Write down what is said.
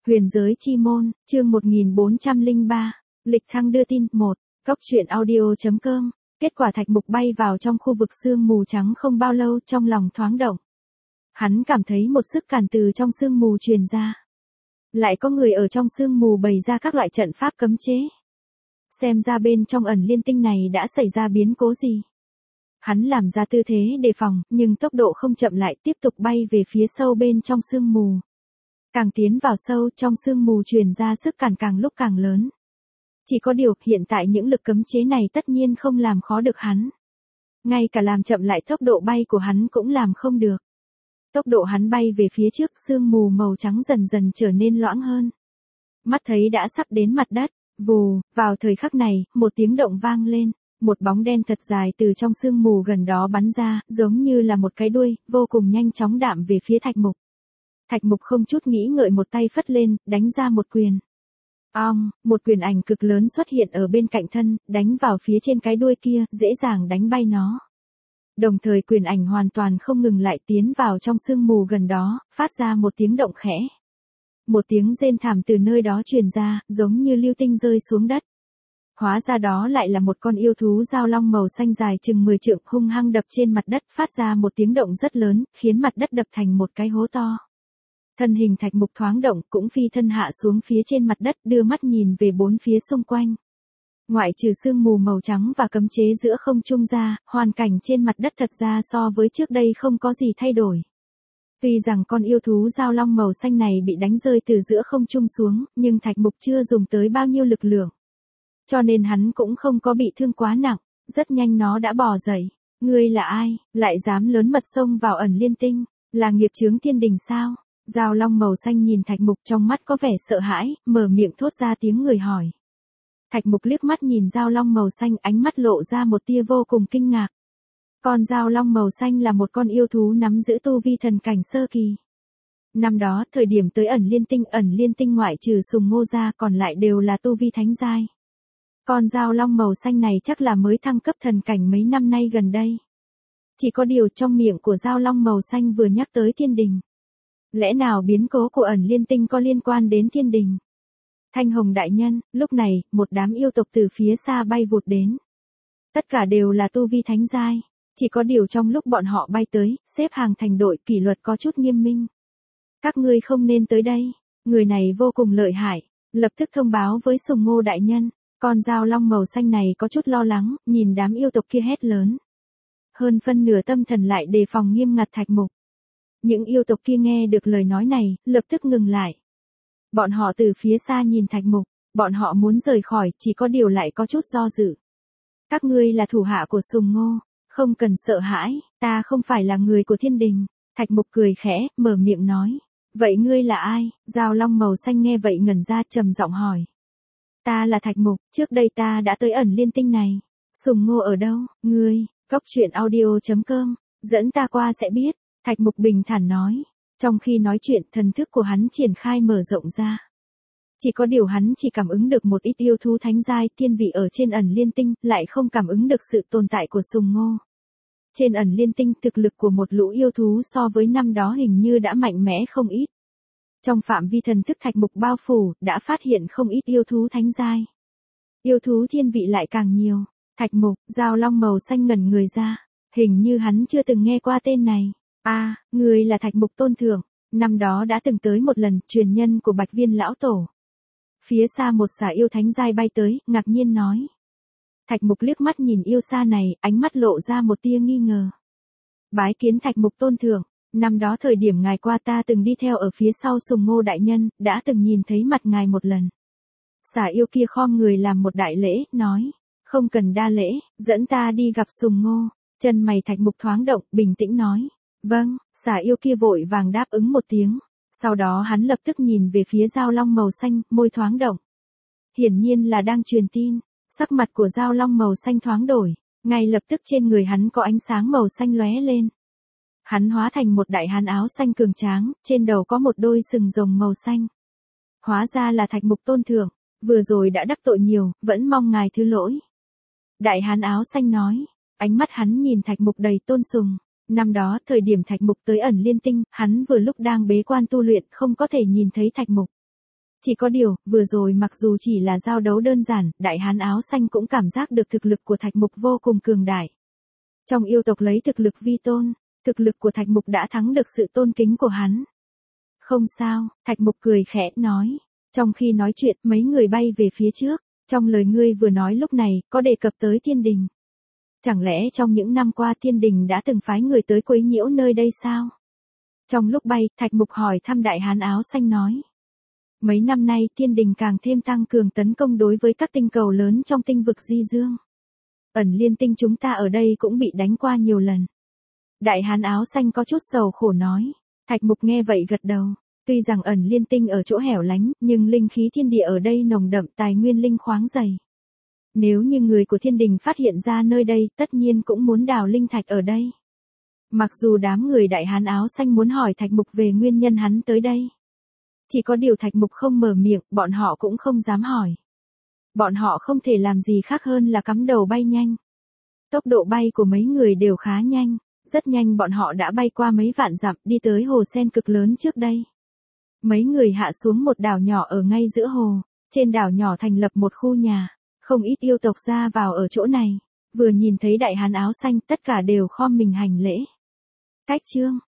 Huyền giới chi môn, chương 1403, lịch thăng đưa tin, 1, Cốc truyện audio.com, kết quả Thạch Mục bay vào trong khu vực sương mù trắng không bao lâu trong lòng thoáng động. Hắn cảm thấy một sức càn từ trong sương mù truyền ra. Lại có người ở trong sương mù bày ra các loại trận pháp cấm chế. Xem ra bên trong ẩn liên tinh này đã xảy ra biến cố gì. Hắn làm ra tư thế đề phòng, nhưng tốc độ không chậm lại tiếp tục bay về phía sâu bên trong sương mù. Càng tiến vào sâu trong sương mù truyền ra sức càn càng lúc càng lớn. Chỉ có điều hiện tại những lực cấm chế này tất nhiên không làm khó được hắn. Ngay cả làm chậm lại tốc độ bay của hắn cũng làm không được. Tốc độ hắn bay về phía trước sương mù màu trắng dần dần trở nên loãng hơn. Mắt thấy đã sắp đến mặt đất, vù, vào thời khắc này, một tiếng động vang lên. Một bóng đen thật dài từ trong sương mù gần đó bắn ra, giống như là một cái đuôi, vô cùng nhanh chóng đạm về phía Thạch Mục. Thạch Mục không chút nghĩ ngợi một tay phất lên, đánh ra một quyền. Một quyền ảnh cực lớn xuất hiện ở bên cạnh thân, đánh vào phía trên cái đuôi kia, dễ dàng đánh bay nó. Đồng thời quyền ảnh hoàn toàn không ngừng lại tiến vào trong sương mù gần đó, phát ra một tiếng động khẽ. Một tiếng rên thảm từ nơi đó truyền ra, giống như lưu tinh rơi xuống đất. Hóa ra đó lại là một con yêu thú giao long màu xanh dài chừng 10 trượng hung hăng đập trên mặt đất, phát ra một tiếng động rất lớn, khiến mặt đất đập thành một cái hố to. Thân hình Thạch Mục thoáng động, cũng phi thân hạ xuống phía trên mặt đất, đưa mắt nhìn về bốn phía xung quanh. Ngoại trừ sương mù màu trắng và cấm chế giữa không trung ra, hoàn cảnh trên mặt đất thật ra so với trước đây không có gì thay đổi. Tuy rằng con yêu thú giao long màu xanh này bị đánh rơi từ giữa không trung xuống, nhưng Thạch Mục chưa dùng tới bao nhiêu lực lượng. Cho nên hắn cũng không có bị thương quá nặng, rất nhanh nó đã bò dậy. Ngươi là ai, lại dám lớn mật xông vào ẩn liên tinh, là nghiệp chướng thiên đình sao? Giao long màu xanh nhìn Thạch Mục trong mắt có vẻ sợ hãi, mở miệng thốt ra tiếng người hỏi. Thạch Mục liếc mắt nhìn giao long màu xanh, ánh mắt lộ ra một tia vô cùng kinh ngạc. Con giao long màu xanh là một con yêu thú nắm giữ tu vi thần cảnh sơ kỳ. Năm đó, thời điểm tới ẩn liên tinh ngoại trừ Sùng Ngô ra còn lại đều là tu vi thánh giai. Con giao long màu xanh này chắc là mới thăng cấp thần cảnh mấy năm nay gần đây. Chỉ có điều trong miệng của giao long màu xanh vừa nhắc tới thiên đình. Lẽ nào biến cố của ẩn liên tinh có liên quan đến thiên đình? Thanh Hồng đại nhân, lúc này, một đám yêu tộc từ phía xa bay vụt đến. Tất cả đều là tu vi thánh giai, chỉ có điều trong lúc bọn họ bay tới, xếp hàng thành đội, kỷ luật có chút nghiêm minh. Các ngươi không nên tới đây, người này vô cùng lợi hại, lập tức thông báo với Sùng Ngô đại nhân. Con dao long màu xanh này có chút lo lắng, nhìn đám yêu tộc kia hét lớn. Hơn phân nửa tâm thần lại đề phòng nghiêm ngặt Thạch Mục. Những yêu tộc kia nghe được lời nói này, lập tức ngừng lại. Bọn họ từ phía xa nhìn Thạch Mục, bọn họ muốn rời khỏi, chỉ có điều lại có chút do dự. Các ngươi là thủ hạ của Sùng Ngô, không cần sợ hãi, ta không phải là người của thiên đình. Thạch Mục cười khẽ, mở miệng nói. Vậy ngươi là ai? Dao long màu xanh nghe vậy ngẩn ra trầm giọng hỏi. Ta là Thạch Mục, trước đây ta đã tới ẩn liên tinh này. Sùng Ngô ở đâu? Ngươi, Cốc truyện audio.com, dẫn ta qua sẽ biết. Thạch Mục bình thản nói. Trong khi nói chuyện, thần thức của hắn triển khai mở rộng ra. Chỉ có điều hắn chỉ cảm ứng được một ít yêu thú thánh giai thiên vị ở trên ẩn liên tinh, lại không cảm ứng được sự tồn tại của Sùng Ngô. Trên ẩn liên tinh, thực lực của một lũ yêu thú so với năm đó hình như đã mạnh mẽ không ít. Trong phạm vi thần thức Thạch Mục bao phủ, đã phát hiện không ít yêu thú thánh giai. Yêu thú thiên vị lại càng nhiều. Thạch Mục, giao long màu xanh ngẩn người ra. Hình như hắn chưa từng nghe qua tên này. Người là Thạch Mục tôn thượng. Năm đó đã từng tới một lần, truyền nhân của Bạch Viên lão tổ. Phía xa một xà yêu thánh giai bay tới, ngạc nhiên nói. Thạch Mục liếc mắt nhìn yêu xa này, ánh mắt lộ ra một tia nghi ngờ. Bái kiến Thạch Mục tôn thượng. Năm đó thời điểm ngài qua ta từng đi theo ở phía sau Sùng Ngô đại nhân, đã từng nhìn thấy mặt ngài một lần. Xà yêu kia khom người làm một đại lễ, nói, không cần đa lễ, dẫn ta đi gặp Sùng Ngô. Chân mày Thạch Mục thoáng động, bình tĩnh nói, vâng. Xà yêu kia vội vàng đáp ứng một tiếng, sau đó hắn lập tức nhìn về phía dao long màu xanh, môi thoáng động. Hiển nhiên là đang truyền tin, sắc mặt của dao long màu xanh thoáng đổi, ngay lập tức trên người hắn có ánh sáng màu xanh lóe lên. Hắn hóa thành một đại hán áo xanh cường tráng, trên đầu có một đôi sừng rồng màu xanh. Hóa ra là Thạch Mục tôn thượng, vừa rồi đã đắc tội nhiều, vẫn mong ngài thứ lỗi. Đại hán áo xanh nói, ánh mắt hắn nhìn Thạch Mục đầy tôn sùng. Năm đó, thời điểm Thạch Mục tới ẩn liên tinh, hắn vừa lúc đang bế quan tu luyện, không có thể nhìn thấy Thạch Mục. Chỉ có điều, vừa rồi mặc dù chỉ là giao đấu đơn giản, đại hán áo xanh cũng cảm giác được thực lực của Thạch Mục vô cùng cường đại. Trong yêu tộc lấy thực lực vi tôn, thực lực của Thạch Mục đã thắng được sự tôn kính của hắn. Không sao, Thạch Mục cười khẽ, nói. Trong khi nói chuyện, mấy người bay về phía trước. Trong lời ngươi vừa nói lúc này, có đề cập tới thiên đình. Chẳng lẽ trong những năm qua thiên đình đã từng phái người tới quấy nhiễu nơi đây sao? Trong lúc bay, Thạch Mục hỏi thăm đại hán áo xanh nói. Mấy năm nay thiên đình càng thêm tăng cường tấn công đối với các tinh cầu lớn trong tinh vực Di Dương. Ẩn Liên Tinh chúng ta ở đây cũng bị đánh qua nhiều lần. Đại hán áo xanh có chút sầu khổ nói. Thạch Mục nghe vậy gật đầu. Tuy rằng Ẩn Liên Tinh ở chỗ hẻo lánh, nhưng linh khí thiên địa ở đây nồng đậm, tài nguyên linh khoáng dày. Nếu như người của thiên đình phát hiện ra nơi đây, tất nhiên cũng muốn đào linh thạch ở đây. Mặc dù đám người đại hán áo xanh muốn hỏi Thạch Mục về nguyên nhân hắn tới đây. Chỉ có điều Thạch Mục không mở miệng, bọn họ cũng không dám hỏi. Bọn họ không thể làm gì khác hơn là cắm đầu bay nhanh. Tốc độ bay của mấy người đều khá nhanh, rất nhanh bọn họ đã bay qua mấy vạn dặm đi tới hồ sen cực lớn trước đây. Mấy người hạ xuống một đảo nhỏ ở ngay giữa hồ, trên đảo nhỏ thành lập một khu nhà, không ít yêu tộc ra vào ở chỗ này, vừa nhìn thấy đại hán áo xanh tất cả đều khom mình hành lễ. Cách chương